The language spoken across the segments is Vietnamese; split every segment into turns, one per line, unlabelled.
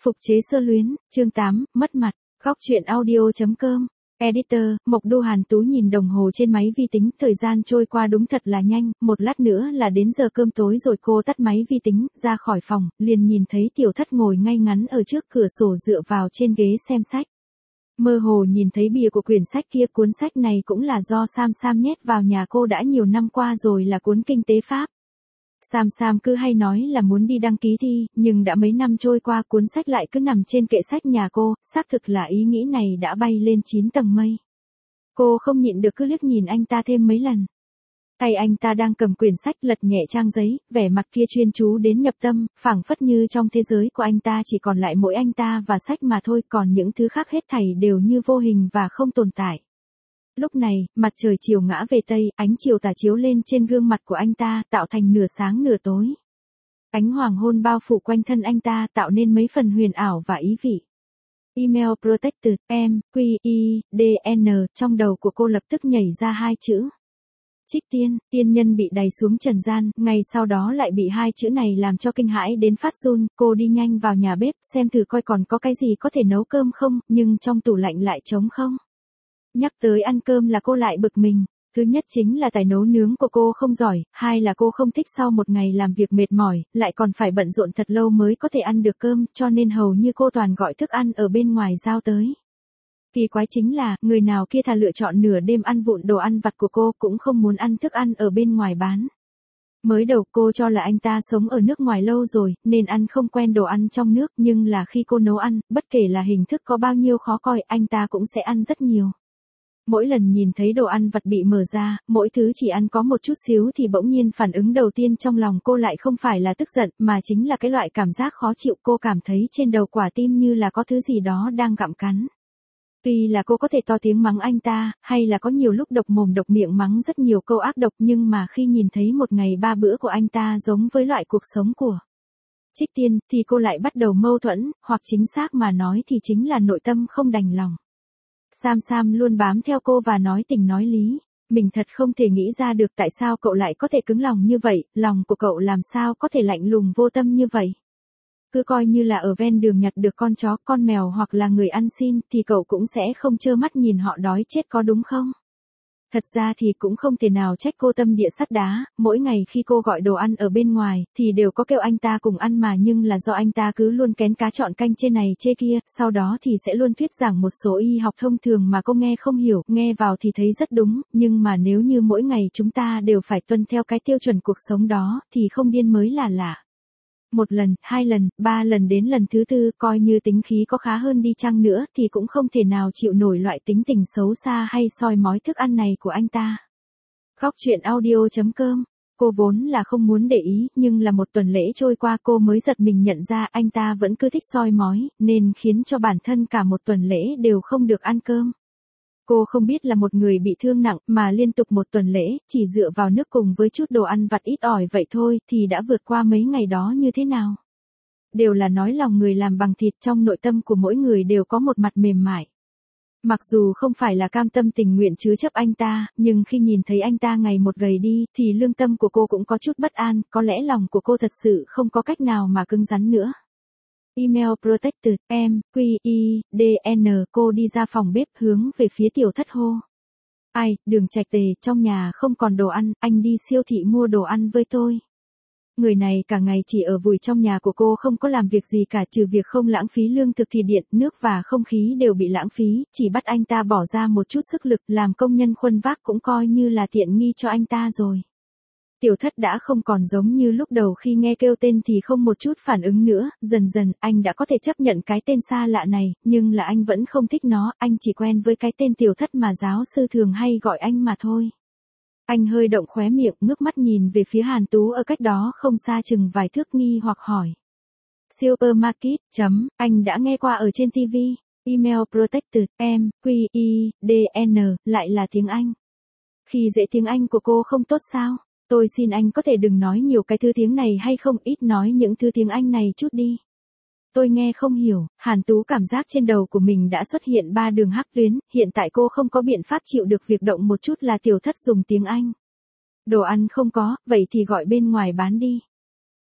Phục chế sơ luyến, chương 8, mất mặt, góc truyện audio.com. Editor, Mộc Đô Hàn Tú nhìn đồng hồ trên máy vi tính, thời gian trôi qua đúng thật là nhanh, một lát nữa là đến giờ cơm tối rồi. Cô tắt máy vi tính, ra khỏi phòng, liền nhìn thấy Tiểu Thất ngồi ngay ngắn ở trước cửa sổ dựa vào trên ghế xem sách. Mơ hồ nhìn thấy bìa của quyển sách kia, cuốn sách này cũng là do Sam nhét vào nhà cô đã nhiều năm qua rồi, là cuốn kinh tế Pháp. Sam cứ hay nói là muốn đi đăng ký thi, nhưng đã mấy năm trôi qua cuốn sách lại cứ nằm trên kệ sách nhà cô, xác thực là ý nghĩ này đã bay lên 9 tầng mây. Cô không nhịn được cứ liếc nhìn anh ta thêm mấy lần. Tay anh ta đang cầm quyển sách lật nhẹ trang giấy, vẻ mặt kia chuyên chú đến nhập tâm, phảng phất như trong thế giới của anh ta chỉ còn lại mỗi anh ta và sách mà thôi, còn những thứ khác hết thảy đều như vô hình và không tồn tại. Lúc này, mặt trời chiều ngã về tây, ánh chiều tà chiếu lên trên gương mặt của anh ta, tạo thành nửa sáng nửa tối. Ánh hoàng hôn bao phủ quanh thân anh ta, tạo nên mấy phần huyền ảo và ý vị. Email Protected, M-Q-I-D-N, trong đầu của cô lập tức nhảy ra hai chữ. Trích Tiên, tiên nhân bị đày xuống trần gian, ngày sau đó lại bị hai chữ này làm cho kinh hãi đến phát run. Cô đi nhanh vào nhà bếp, xem thử coi còn có cái gì có thể nấu cơm không, nhưng trong tủ lạnh lại trống không. Nhắc tới ăn cơm là cô lại bực mình. Thứ nhất chính là tài nấu nướng của cô không giỏi, hai là cô không thích sau một ngày làm việc mệt mỏi, lại còn phải bận rộn thật lâu mới có thể ăn được cơm, cho nên hầu như cô toàn gọi thức ăn ở bên ngoài giao tới. Kỳ quái chính là, người nào kia thà lựa chọn nửa đêm ăn vụn đồ ăn vặt của cô cũng không muốn ăn thức ăn ở bên ngoài bán. Mới đầu cô cho là anh ta sống ở nước ngoài lâu rồi, nên ăn không quen đồ ăn trong nước, nhưng là khi cô nấu ăn, bất kể là hình thức có bao nhiêu khó coi, anh ta cũng sẽ ăn rất nhiều. Mỗi lần nhìn thấy đồ ăn vặt bị mở ra, mỗi thứ chỉ ăn có một chút xíu thì bỗng nhiên phản ứng đầu tiên trong lòng cô lại không phải là tức giận, mà chính là cái loại cảm giác khó chịu. Cô cảm thấy trên đầu quả tim như là có thứ gì đó đang gặm cắn. Tuy là cô có thể to tiếng mắng anh ta, hay là có nhiều lúc độc mồm độc miệng mắng rất nhiều câu ác độc, nhưng mà khi nhìn thấy một ngày 3 bữa của anh ta giống với loại cuộc sống của Trích Tiên, thì cô lại bắt đầu mâu thuẫn, hoặc chính xác mà nói thì chính là nội tâm không đành lòng. Sam luôn bám theo cô và nói tình nói lý. Mình thật không thể nghĩ ra được tại sao cậu lại có thể cứng lòng như vậy, lòng của cậu làm sao có thể lạnh lùng vô tâm như vậy. Cứ coi như là ở ven đường nhặt được con chó, con mèo hoặc là người ăn xin, thì cậu cũng sẽ không trơ mắt nhìn họ đói chết có đúng không? Thật ra thì cũng không thể nào trách cô tâm địa sắt đá, mỗi ngày khi cô gọi đồ ăn ở bên ngoài, thì đều có kêu anh ta cùng ăn mà, nhưng là do anh ta cứ luôn kén cá chọn canh trên này chê kia, sau đó thì sẽ luôn thuyết giảng một số y học thông thường mà cô nghe không hiểu, nghe vào thì thấy rất đúng, nhưng mà nếu như mỗi ngày chúng ta đều phải tuân theo cái tiêu chuẩn cuộc sống đó, thì không điên mới là lạ. Một lần, 2 lần, 3 lần đến lần thứ 4, coi như tính khí có khá hơn đi chăng nữa thì cũng không thể nào chịu nổi loại tính tình xấu xa hay soi mói thức ăn này của anh ta. Góc truyện audio.com. Cô vốn là không muốn để ý, nhưng là một tuần lễ trôi qua cô mới giật mình nhận ra anh ta vẫn cứ thích soi mói, nên khiến cho bản thân cả một tuần lễ đều không được ăn cơm. Cô không biết là một người bị thương nặng mà liên tục một tuần lễ, chỉ dựa vào nước cùng với chút đồ ăn vặt ít ỏi vậy thôi thì đã vượt qua mấy ngày đó như thế nào. Đều là nói lòng người làm bằng thịt, trong nội tâm của mỗi người đều có một mặt mềm mại. Mặc dù không phải là cam tâm tình nguyện chứa chấp anh ta, nhưng khi nhìn thấy anh ta ngày một gầy đi, thì lương tâm của cô cũng có chút bất an, có lẽ lòng của cô thật sự không có cách nào mà cứng rắn nữa. Email Protected, M-Q-I-D-N, cô đi ra phòng bếp hướng về phía Tiểu Thất hô. Ai, Đường Trạch Tề, trong nhà không còn đồ ăn, anh đi siêu thị mua đồ ăn với tôi. Người này cả ngày chỉ ở vùi trong nhà của cô, không có làm việc gì cả trừ việc không lãng phí lương thực thì điện, nước và không khí đều bị lãng phí, chỉ bắt anh ta bỏ ra một chút sức lực làm công nhân khuân vác cũng coi như là tiện nghi cho anh ta rồi. Tiểu Thất đã không còn giống như lúc đầu khi nghe kêu tên thì không một chút phản ứng nữa, dần dần anh đã có thể chấp nhận cái tên xa lạ này, nhưng là anh vẫn không thích nó, anh chỉ quen với cái tên Tiểu Thất mà giáo sư thường hay gọi anh mà thôi. Anh hơi động khóe miệng, ngước mắt nhìn về phía Hàn Tú ở cách đó không xa chừng vài thước, nghi hoặc hỏi. Supermarket, anh đã nghe qua ở trên TV. Email Protected, M-Q-I-D-N, lại là tiếng Anh. Khi dễ tiếng Anh của cô không tốt sao? Tôi xin anh có thể đừng nói nhiều cái thứ tiếng này hay không, ít nói những thứ tiếng Anh này chút đi. Tôi nghe không hiểu. Hàn Tú cảm giác trên đầu của mình đã xuất hiện 3 đường hắc tuyến, hiện tại cô không có biện pháp chịu được việc động một chút là Tiểu Thất dùng tiếng Anh. Đồ ăn không có, vậy thì gọi bên ngoài bán đi.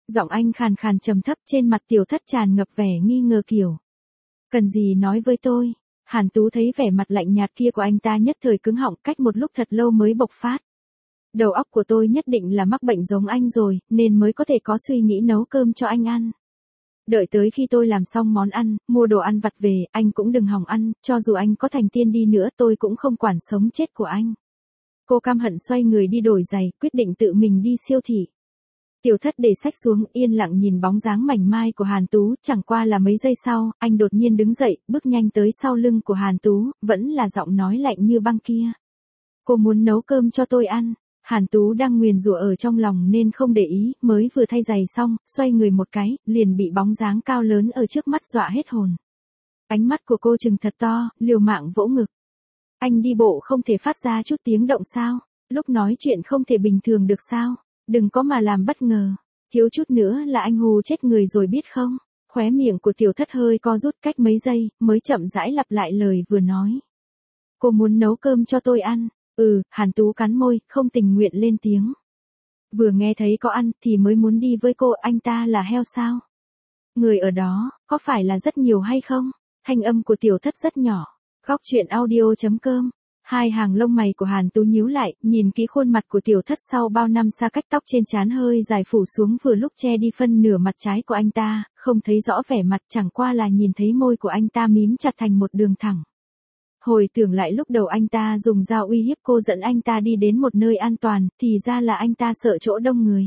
Giọng anh khàn khàn trầm thấp, trên mặt Tiểu Thất tràn ngập vẻ nghi ngờ kiểu. Cần gì nói với tôi? Hàn Tú thấy vẻ mặt lạnh nhạt kia của anh ta nhất thời cứng họng, cách một lúc thật lâu mới bộc phát. Đầu óc của tôi nhất định là mắc bệnh giống anh rồi, nên mới có thể có suy nghĩ nấu cơm cho anh ăn. Đợi tới khi tôi làm xong món ăn, mua đồ ăn vặt về, anh cũng đừng hòng ăn, cho dù anh có thành tiên đi nữa tôi cũng không quản sống chết của anh. Cô căm hận xoay người đi đổi giày, quyết định tự mình đi siêu thị. Tiểu Thất để xách xuống, yên lặng nhìn bóng dáng mảnh mai của Hàn Tú, chẳng qua là mấy giây sau, anh đột nhiên đứng dậy, bước nhanh tới sau lưng của Hàn Tú, vẫn là giọng nói lạnh như băng kia. Cô muốn nấu cơm cho tôi ăn. Hàn Tú đang nguyền rủa ở trong lòng nên không để ý, mới vừa thay giày xong, xoay người một cái, liền bị bóng dáng cao lớn ở trước mắt dọa hết hồn. Ánh mắt của cô trừng thật to, liều mạng vỗ ngực. Anh đi bộ không thể phát ra chút tiếng động sao? Lúc nói chuyện không thể bình thường được sao? Đừng có mà làm bất ngờ. Thiếu chút nữa là anh hù chết người rồi biết không? Khóe miệng của Tiểu Thất hơi co rút, cách mấy giây, mới chậm rãi lặp lại lời vừa nói. Cô muốn nấu cơm cho tôi ăn. Hàn Tú cắn môi, không tình nguyện lên tiếng. Vừa nghe thấy có ăn thì mới muốn đi với cô, anh ta là heo sao? Người ở đó, có phải là rất nhiều hay không? Thanh âm của Tiểu Thất rất nhỏ. Góc truyện audio.com. Hai hàng lông mày của Hàn Tú nhíu lại, nhìn kỹ khuôn mặt của Tiểu Thất sau bao năm xa cách, tóc trên trán hơi dài phủ xuống vừa lúc che đi phân nửa mặt trái của anh ta, không thấy rõ vẻ mặt, chẳng qua là nhìn thấy môi của anh ta mím chặt thành một đường thẳng. Hồi tưởng lại lúc đầu anh ta dùng dao uy hiếp cô dẫn anh ta đi đến một nơi an toàn, thì ra là anh ta sợ chỗ đông người.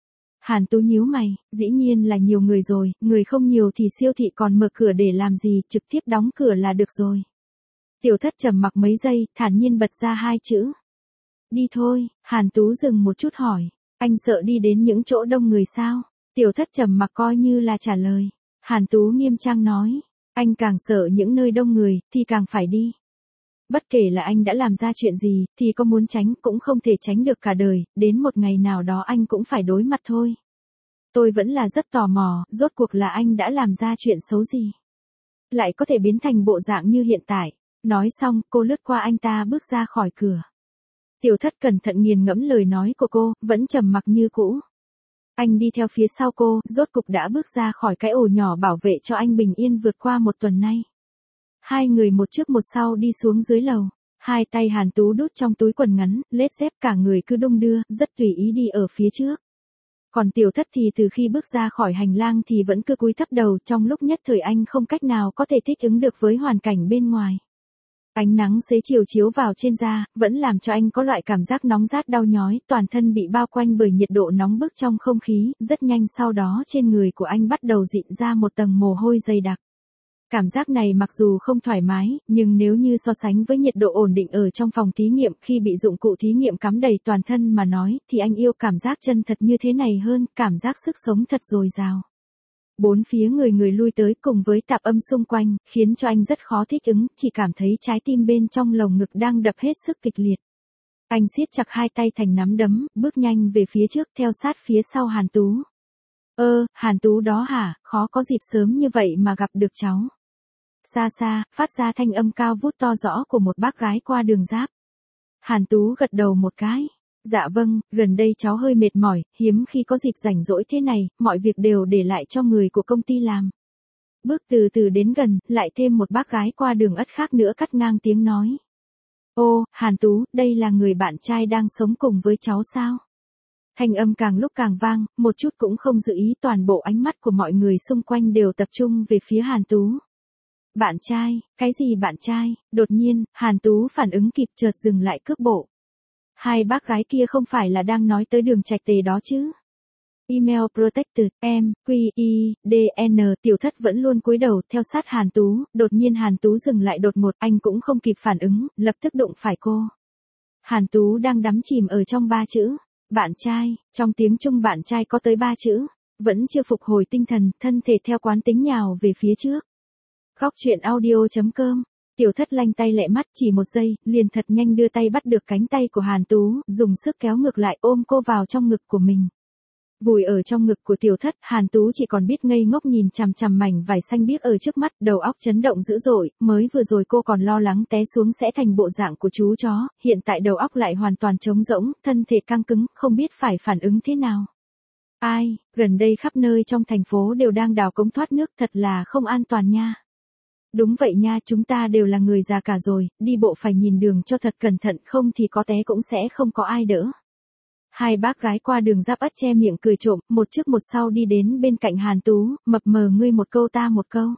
Hàn Tú nhíu mày, dĩ nhiên là nhiều người rồi, người không nhiều thì siêu thị còn mở cửa để làm gì, trực tiếp đóng cửa là được rồi. Tiểu Thất trầm mặc mấy giây, thản nhiên bật ra hai chữ. Đi thôi. Hàn Tú dừng một chút hỏi. Anh sợ đi đến những chỗ đông người sao? Tiểu Thất trầm mặc coi như là trả lời. Hàn Tú nghiêm trang nói. Anh càng sợ những nơi đông người, thì càng phải đi. Bất kể là anh đã làm ra chuyện gì, thì có muốn tránh cũng không thể tránh được cả đời, đến một ngày nào đó anh cũng phải đối mặt thôi. Tôi vẫn là rất tò mò, rốt cuộc là anh đã làm ra chuyện xấu gì? Lại có thể biến thành bộ dạng như hiện tại. Nói xong, cô lướt qua anh ta bước ra khỏi cửa. Tiểu Thất cẩn thận nghiền ngẫm lời nói của cô, vẫn trầm mặc như cũ. Anh đi theo phía sau cô, rốt cục đã bước ra khỏi cái ổ nhỏ bảo vệ cho anh bình yên vượt qua một tuần nay. Hai người một trước một sau đi xuống dưới lầu. Hai tay Hàn Tú đút trong túi quần ngắn, lết dép, cả người cứ đung đưa, rất tùy ý đi ở phía trước. Còn Tiểu Thất thì từ khi bước ra khỏi hành lang thì vẫn cứ cúi thấp đầu, trong lúc nhất thời anh không cách nào có thể thích ứng được với hoàn cảnh bên ngoài. Ánh nắng xế chiều chiếu vào trên da, vẫn làm cho anh có loại cảm giác nóng rát đau nhói, toàn thân bị bao quanh bởi nhiệt độ nóng bức trong không khí, rất nhanh sau đó trên người của anh bắt đầu rịn ra một tầng mồ hôi dày đặc. Cảm giác này mặc dù không thoải mái, nhưng nếu như so sánh với nhiệt độ ổn định ở trong phòng thí nghiệm khi bị dụng cụ thí nghiệm cắm đầy toàn thân mà nói, thì anh yêu cảm giác chân thật như thế này hơn, cảm giác sức sống thật dồi dào. Bốn phía người người lui tới cùng với tạp âm xung quanh, khiến cho anh rất khó thích ứng, chỉ cảm thấy trái tim bên trong lồng ngực đang đập hết sức kịch liệt. Anh siết chặt hai tay thành nắm đấm, bước nhanh về phía trước theo sát phía sau Hàn Tú. Hàn Tú đó hả, khó có dịp sớm như vậy mà gặp được cháu. Xa xa, phát ra thanh âm cao vút to rõ của một bác gái qua đường giáp. Hàn Tú gật đầu một cái. Dạ vâng, gần đây cháu hơi mệt mỏi, hiếm khi có dịp rảnh rỗi thế này, mọi việc đều để lại cho người của công ty làm. Bước từ từ đến gần, lại thêm một bác gái qua đường ất khác nữa cắt ngang tiếng nói. Ô, Hàn Tú, đây là người bạn trai đang sống cùng với cháu sao? Thanh âm càng lúc càng vang, một chút cũng không giữ ý, toàn bộ ánh mắt của mọi người xung quanh đều tập trung về phía Hàn Tú. Bạn trai, cái gì bạn trai? Đột nhiên, Hàn Tú phản ứng kịp chợt dừng lại cước bộ. Hai bác gái kia không phải là đang nói tới Đường Trạch Tề đó chứ? Email protected, QEDN. Tiểu Thất vẫn luôn cúi đầu theo sát Hàn Tú, đột nhiên Hàn Tú dừng lại đột ngột, anh cũng không kịp phản ứng, lập tức đụng phải cô. Hàn Tú đang đắm chìm ở trong ba chữ, bạn trai, trong tiếng Trung bạn trai có tới ba chữ, vẫn chưa phục hồi tinh thần, thân thể theo quán tính nhào về phía trước. Góc truyện audio.com. Tiểu Thất lanh tay lẹ mắt, chỉ một giây, liền thật nhanh đưa tay bắt được cánh tay của Hàn Tú, dùng sức kéo ngược lại ôm cô vào trong ngực của mình. Vùi ở trong ngực của Tiểu Thất, Hàn Tú chỉ còn biết ngây ngốc nhìn chằm chằm mảnh vải xanh biếc ở trước mắt, đầu óc chấn động dữ dội, mới vừa rồi cô còn lo lắng té xuống sẽ thành bộ dạng của chú chó, hiện tại đầu óc lại hoàn toàn trống rỗng, thân thể căng cứng, không biết phải phản ứng thế nào. Ai, gần đây khắp nơi trong thành phố đều đang đào cống thoát nước, thật là không an toàn nha. Đúng vậy nha, chúng ta đều là người già cả rồi, đi bộ phải nhìn đường cho thật cẩn thận, không thì có té cũng sẽ không có ai đỡ. Hai bác gái qua đường Giáp Ất che miệng cười trộm, một trước một sau đi đến bên cạnh Hàn Tú, mập mờ ngươi một câu ta một câu.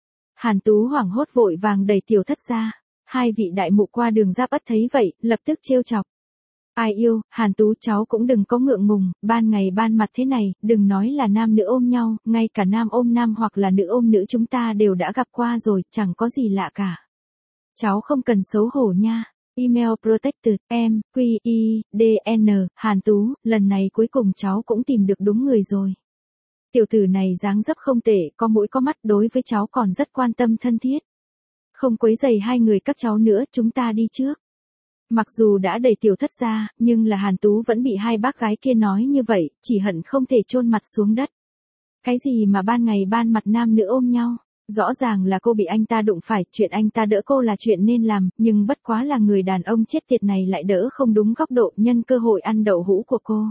Hàn Tú hoảng hốt vội vàng đẩy Tiểu Thất ra. Hai vị đại mụ qua đường Giáp Ất thấy vậy, lập tức trêu chọc. Ai yêu, Hàn Tú cháu cũng đừng có ngượng ngùng, ban ngày ban mặt thế này, đừng nói là nam nữ ôm nhau, ngay cả nam ôm nam hoặc là nữ ôm nữ chúng ta đều đã gặp qua rồi, chẳng có gì lạ cả. Cháu không cần xấu hổ nha. Email protected, em, Q, I, D, N, Hàn Tú, lần này cuối cùng cháu cũng tìm được đúng người rồi. Tiểu tử này dáng dấp không tệ, có mũi có mắt, đối với cháu còn rất quan tâm thân thiết. Không quấy rầy hai người các cháu nữa, chúng ta đi trước. Mặc dù đã đẩy Tiểu Thất ra, nhưng là Hàn Tú vẫn bị hai bác gái kia nói như vậy, chỉ hận không thể chôn mặt xuống đất. Cái gì mà ban ngày ban mặt nam nữ ôm nhau? Rõ ràng là cô bị anh ta đụng phải, chuyện anh ta đỡ cô là chuyện nên làm, nhưng bất quá là người đàn ông chết tiệt này lại đỡ không đúng góc độ, nhân cơ hội ăn đậu hũ của cô.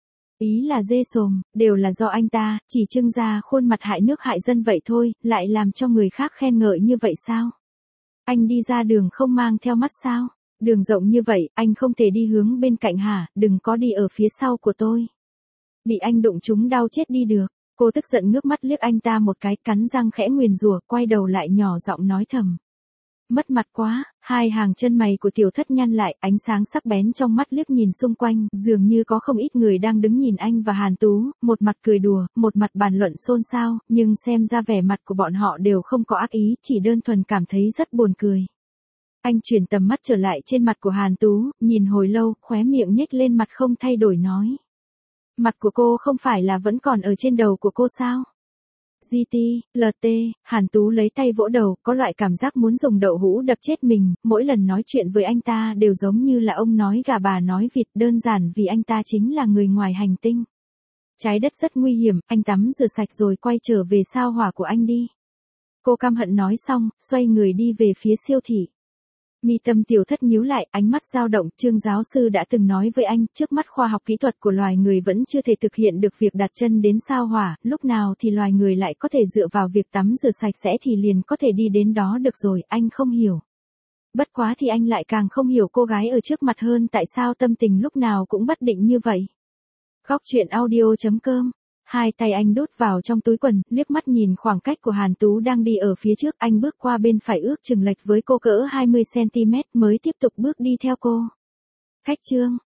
Ý là dê sồm, đều là do anh ta, chỉ trưng ra khuôn mặt hại nước hại dân vậy thôi, lại làm cho người khác khen ngợi như vậy sao? Anh đi ra đường không mang theo mắt sao? Đường rộng như vậy, anh không thể đi hướng bên cạnh hả, đừng có đi ở phía sau của tôi. Bị anh đụng trúng đau chết đi được. Cô tức giận ngước mắt liếc anh ta một cái, cắn răng khẽ nguyền rủa, quay đầu lại nhỏ giọng nói thầm. Mất mặt quá, hai hàng chân mày của Tiểu Thất nhăn lại, ánh sáng sắc bén trong mắt liếc nhìn xung quanh, dường như có không ít người đang đứng nhìn anh và Hàn Tú, một mặt cười đùa, một mặt bàn luận xôn xao, nhưng xem ra vẻ mặt của bọn họ đều không có ác ý, chỉ đơn thuần cảm thấy rất buồn cười. Anh chuyển tầm mắt trở lại trên mặt của Hàn Tú, nhìn hồi lâu, khóe miệng nhếch lên mặt không thay đổi nói. Mặt của cô không phải là vẫn còn ở trên đầu của cô sao? GT, LT, Hàn Tú lấy tay vỗ đầu, có loại cảm giác muốn dùng đậu hũ đập chết mình, mỗi lần nói chuyện với anh ta đều giống như là ông nói gà bà nói vịt, đơn giản vì anh ta chính là người ngoài hành tinh. Trái đất rất nguy hiểm, anh tắm rửa sạch rồi quay trở về sao hỏa của anh đi. Cô căm hận nói xong, xoay người đi về phía siêu thị. Mi tâm Tiểu Thất nhíu lại, ánh mắt dao động, Trương giáo sư đã từng nói với anh, trước mắt khoa học kỹ thuật của loài người vẫn chưa thể thực hiện được việc đặt chân đến sao hỏa, lúc nào thì loài người lại có thể dựa vào việc tắm rửa sạch sẽ thì liền có thể đi đến đó được rồi, anh không hiểu. Bất quá thì anh lại càng không hiểu cô gái ở trước mặt hơn tại sao tâm tình lúc nào cũng bất định như vậy. Góc truyện audio.com. Hai tay anh đút vào trong túi quần, liếc mắt nhìn khoảng cách của Hàn Tú đang đi ở phía trước, anh bước qua bên phải ước chừng lệch với cô cỡ 20cm mới tiếp tục bước đi theo cô. Khách Trương,